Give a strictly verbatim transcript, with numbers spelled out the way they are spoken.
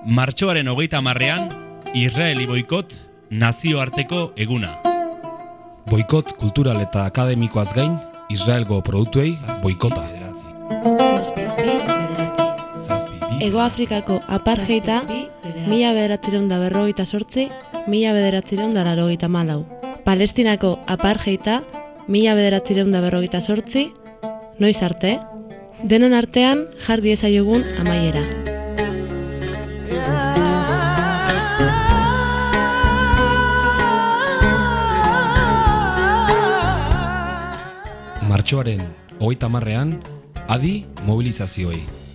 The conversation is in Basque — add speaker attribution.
Speaker 1: Martxoaren hogeita hamarrean, Israeli boikot nazioarteko eguna.
Speaker 2: Boikot kultural eta akademikoaz gain, Israelgo produktuei boikota.
Speaker 3: Ego Afrikako apartheida mila bederatziehun eta berrogeita zortzi, mila bederatziehun eta laurogeita hamalau. Palestinako apartheida mila bederatziehun eta berrogeita zortzi, noiz arte? Denon artean jar diezaiogun amaiera.
Speaker 2: Martxoaren hogeita hamarrean, adi mobilizazioei.